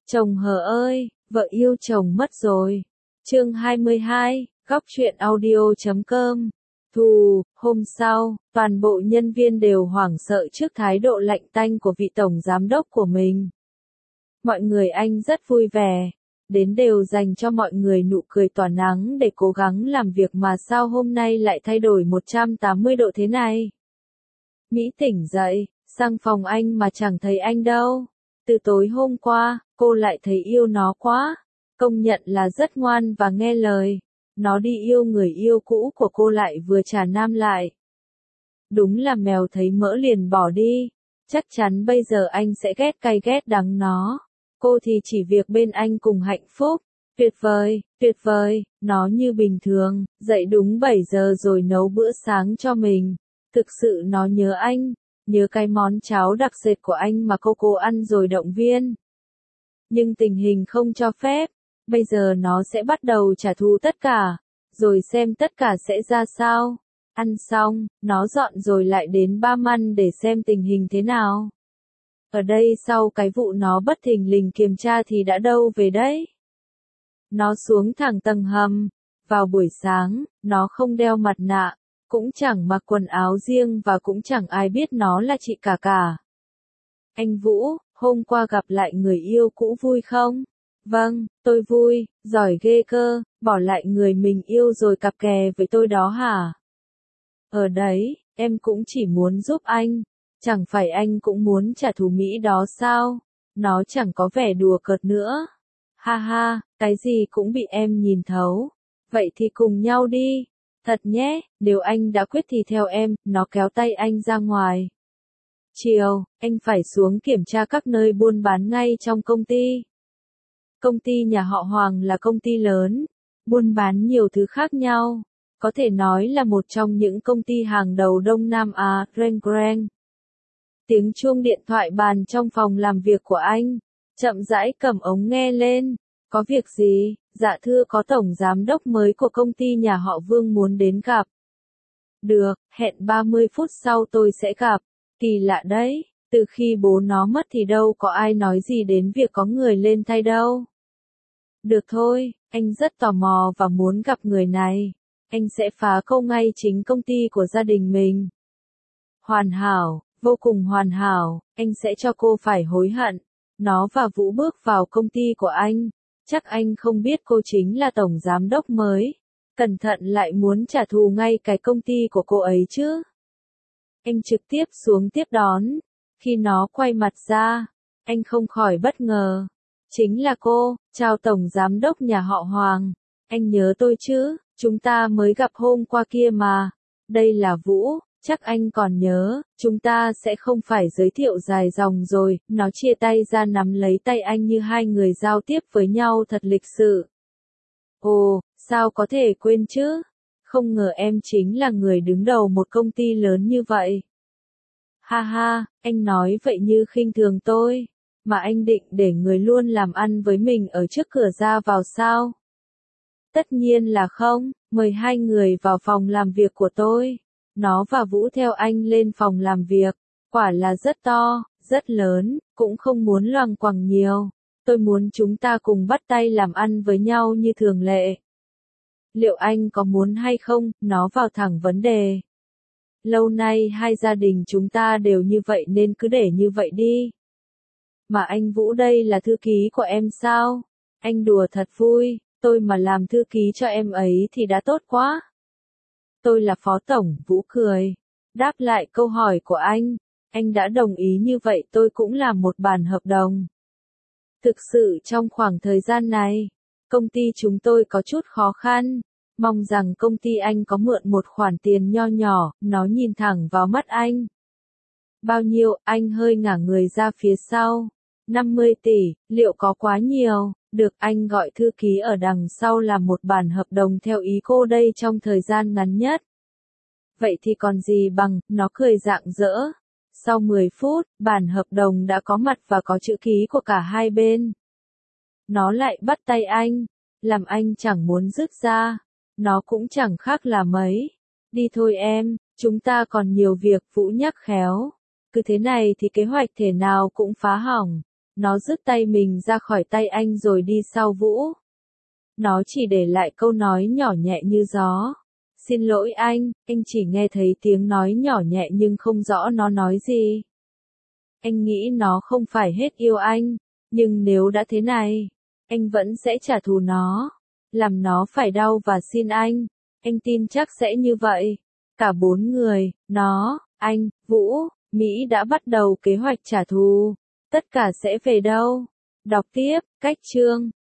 Chồng hờ ơi, vợ yêu chồng mất rồi. Chương 22, góc truyện audio.com. Hôm sau, toàn bộ nhân viên đều hoảng sợ trước thái độ lạnh tanh của vị tổng giám đốc của mình. Mọi người anh rất vui vẻ, đến đều dành cho mọi người nụ cười tỏa nắng để cố gắng làm việc mà sao hôm nay lại thay đổi 180 độ thế này. Mỹ tỉnh dậy, sang phòng anh mà chẳng thấy anh đâu. Từ tối hôm qua, cô lại thấy yêu nó quá. Công nhận là rất ngoan và nghe lời. Nó đi yêu người yêu cũ của cô lại vừa trả nam lại. Đúng là mèo thấy mỡ liền bỏ đi. Chắc chắn bây giờ anh sẽ ghét cay ghét đắng nó. Cô thì chỉ việc bên anh cùng hạnh phúc. Tuyệt vời, nó như bình thường, dậy đúng 7 giờ rồi nấu bữa sáng cho mình. Thực sự nó nhớ anh, nhớ cái món cháo đặc sệt của anh mà cô ăn rồi động viên. Nhưng tình hình không cho phép, bây giờ nó sẽ bắt đầu trả thù tất cả, rồi xem tất cả sẽ ra sao. Ăn xong, nó dọn rồi lại đến Ba Măn để xem tình hình thế nào. Ở đây sau cái vụ nó bất thình lình kiểm tra thì đã đâu về đấy. Nó xuống thẳng tầng hầm, vào buổi sáng, nó không đeo mặt nạ, cũng chẳng mặc quần áo riêng và cũng chẳng ai biết nó là chị cả. Anh Vũ, hôm qua gặp lại người yêu cũ vui không? Vâng, tôi vui, giỏi ghê cơ, bỏ lại người mình yêu rồi cặp kè với tôi đó hả? Ở đấy, em cũng chỉ muốn giúp anh, chẳng phải anh cũng muốn trả thù Mỹ đó sao? Nó chẳng có vẻ đùa cợt nữa. Ha ha, cái gì cũng bị em nhìn thấu. Vậy thì cùng nhau đi. Thật nhé, nếu anh đã quyết thì theo em, nó kéo tay anh ra ngoài. Chiều, anh phải xuống kiểm tra các nơi buôn bán ngay trong công ty. Công ty nhà họ Hoàng là công ty lớn, buôn bán nhiều thứ khác nhau. Có thể nói là một trong những công ty hàng đầu Đông Nam Á, Greng. Tiếng chuông điện thoại bàn trong phòng làm việc của anh, chậm rãi cầm ống nghe lên. Có việc gì? Dạ thưa có tổng giám đốc mới của công ty nhà họ Vương muốn đến gặp. Được, hẹn 30 phút sau tôi sẽ gặp. Kỳ lạ đấy, từ khi bố nó mất thì đâu có ai nói gì đến việc có người lên thay đâu. Được thôi, anh rất tò mò và muốn gặp người này. Anh sẽ phá câu ngay chính công ty của gia đình mình. Hoàn hảo, vô cùng hoàn hảo, anh sẽ cho cô phải hối hận. Nó và Vũ bước vào công ty của anh. Chắc anh không biết cô chính là tổng giám đốc mới. Cẩn thận lại muốn trả thù ngay cái công ty của cô ấy chứ. Anh trực tiếp xuống tiếp đón. Khi nó quay mặt ra, anh không khỏi bất ngờ. Chính là cô, chào tổng giám đốc nhà họ Hoàng. Anh nhớ tôi chứ, chúng ta mới gặp hôm qua kia mà. Đây là Vũ, chắc anh còn nhớ, chúng ta sẽ không phải giới thiệu dài dòng rồi. Nó chia tay ra nắm lấy tay anh như hai người giao tiếp với nhau thật lịch sự. Ồ, sao có thể quên chứ? Không ngờ em chính là người đứng đầu một công ty lớn như vậy. Ha ha, anh nói vậy như khinh thường tôi. Mà anh định để người luôn làm ăn với mình ở trước cửa ra vào sao? Tất nhiên là không, mời hai người vào phòng làm việc của tôi. Nó và Vũ theo anh lên phòng làm việc. Quả là rất to, rất lớn, cũng không muốn loằng quằng nhiều. Tôi muốn chúng ta cùng bắt tay làm ăn với nhau như thường lệ. Liệu anh có muốn hay không? Nó vào thẳng vấn đề. Lâu nay hai gia đình chúng ta đều như vậy nên cứ để như vậy đi. Mà anh Vũ đây là thư ký của em sao? Anh đùa thật vui, tôi mà làm thư ký cho em ấy thì đã tốt quá. Tôi là phó tổng, Vũ cười. Đáp lại câu hỏi của anh đã đồng ý như vậy tôi cũng làm một bản hợp đồng. Thực sự trong khoảng thời gian này, công ty chúng tôi có chút khó khăn. Mong rằng công ty anh có mượn một khoản tiền nho nhỏ, nó nhìn thẳng vào mắt anh. Bao nhiêu? Anh hơi ngả người ra phía sau. 50 tỷ, liệu có quá nhiều? Được, anh gọi thư ký ở đằng sau làm một bản hợp đồng theo ý cô đây trong thời gian ngắn nhất. Vậy thì còn gì bằng, nó cười rạng rỡ. Sau 10 phút, bản hợp đồng đã có mặt và có chữ ký của cả hai bên. Nó lại bắt tay anh, làm anh chẳng muốn dứt ra. Nó cũng chẳng khác là mấy. Đi thôi em, chúng ta còn nhiều việc, Vũ nhắc khéo. Cứ thế này thì kế hoạch thể nào cũng phá hỏng. Nó rút tay mình ra khỏi tay anh rồi đi sau Vũ. Nó chỉ để lại câu nói nhỏ nhẹ như gió. Xin lỗi anh chỉ nghe thấy tiếng nói nhỏ nhẹ nhưng không rõ nó nói gì. Anh nghĩ nó không phải hết yêu anh, nhưng nếu đã thế này, anh vẫn sẽ trả thù nó, làm nó phải đau và xin anh tin chắc sẽ như vậy. Cả bốn người, nó, anh, Vũ, Mỹ đã bắt đầu kế hoạch trả thù. Tất cả sẽ về đâu? Đọc tiếp, cách chương